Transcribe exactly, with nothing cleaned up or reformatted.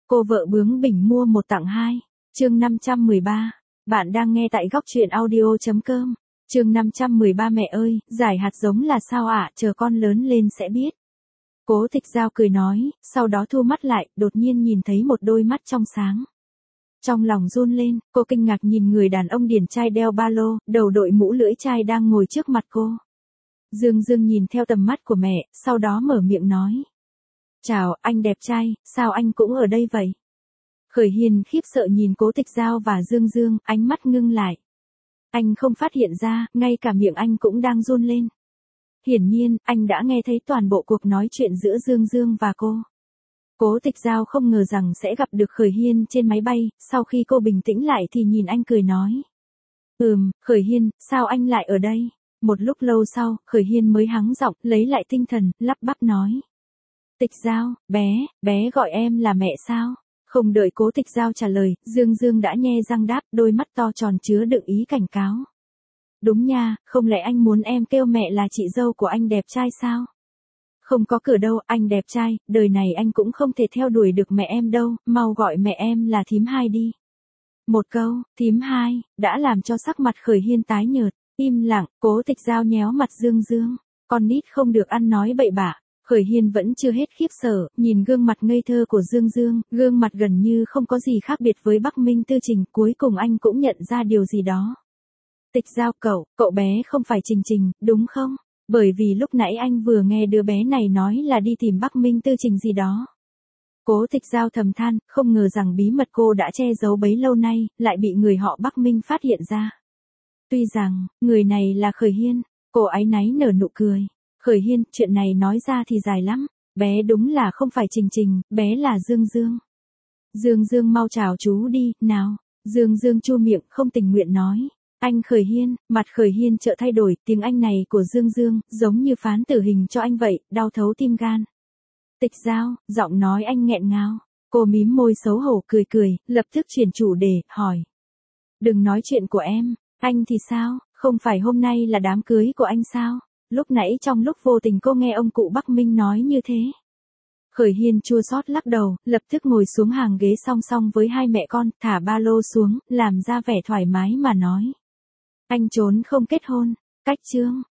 Cô vợ bướng bỉnh mua một tặng hai. Chương năm trăm mười ba. Bạn đang nghe tại góc truyện audio chấm com. Chương năm trăm mười ba. Mẹ ơi, giải hạt giống là sao ạ, chờ con lớn lên sẽ biết. Cố Tịch Giao cười nói, sau đó thu mắt lại, đột nhiên nhìn thấy một đôi mắt trong sáng. Trong lòng run lên, cô kinh ngạc nhìn người đàn ông điển trai đeo ba lô, đầu đội mũ lưỡi chai đang ngồi trước mặt cô. Dương Dương nhìn theo tầm mắt của mẹ, sau đó mở miệng nói. Chào, anh đẹp trai, sao anh cũng ở đây vậy? Khởi Hiên khiếp sợ nhìn Cố Tịch Giao và Dương Dương, ánh mắt ngưng lại. Anh không phát hiện ra, ngay cả miệng anh cũng đang run lên. Hiển nhiên, anh đã nghe thấy toàn bộ cuộc nói chuyện giữa Dương Dương và cô. Cố Tịch Giao không ngờ rằng sẽ gặp được Khởi Hiên trên máy bay, sau khi cô bình tĩnh lại thì nhìn anh cười nói. Ừm, Khởi Hiên, sao anh lại ở đây? Một lúc lâu sau, Khởi Hiên mới hắng giọng, lấy lại tinh thần, lắp bắp nói. Tịch Giao, bé, bé gọi em là mẹ sao? Không đợi Cố Tịch Giao trả lời, Dương Dương đã nhe răng đáp, đôi mắt to tròn chứa đựng ý cảnh cáo. Đúng nha, không lẽ anh muốn em kêu mẹ là chị dâu của anh đẹp trai sao? Không có cửa đâu, anh đẹp trai, đời này anh cũng không thể theo đuổi được mẹ em đâu, mau gọi mẹ em là thím hai đi. Một câu, thím hai, đã làm cho sắc mặt Khởi Hiên tái nhợt, im lặng, Cố Tịch Giao nhéo mặt Dương Dương, con nít không được ăn nói bậy bạ. Khởi Hiên vẫn chưa hết khiếp sợ, nhìn gương mặt ngây thơ của Dương Dương, gương mặt gần như không có gì khác biệt với Bắc Minh Tư Trình, cuối cùng anh cũng nhận ra điều gì đó. Tịch Giao cậu, cậu bé không phải Trình Trình, đúng không? Bởi vì lúc nãy anh vừa nghe đứa bé này nói là đi tìm Bắc Minh Tư Trình gì đó. Cố Tịch Giao thầm than, không ngờ rằng bí mật cô đã che giấu bấy lâu nay, lại bị người họ Bắc Minh phát hiện ra. Tuy rằng, người này là Khởi Hiên, cô áy náy nở nụ cười. Khởi Hiên, chuyện này nói ra thì dài lắm, bé đúng là không phải Trình Trình, bé là Dương Dương. Dương Dương mau chào chú đi, nào. Dương Dương chu miệng không tình nguyện nói. Anh Khởi Hiên, mặt Khởi Hiên chợt thay đổi, tiếng Anh này của Dương Dương, giống như phán tử hình cho anh vậy, đau thấu tim gan. Tịch Giao, giọng nói anh nghẹn ngào. Cô mím môi xấu hổ cười cười, lập tức chuyển chủ đề, hỏi. Đừng nói chuyện của em, anh thì sao, không phải hôm nay là đám cưới của anh sao? Lúc nãy trong lúc vô tình cô nghe ông cụ Bắc Minh nói như thế. Khởi Hiên chua xót lắc đầu, lập tức ngồi xuống hàng ghế song song với hai mẹ con, thả ba lô xuống, làm ra vẻ thoải mái mà nói. Anh trốn không kết hôn, cách chương,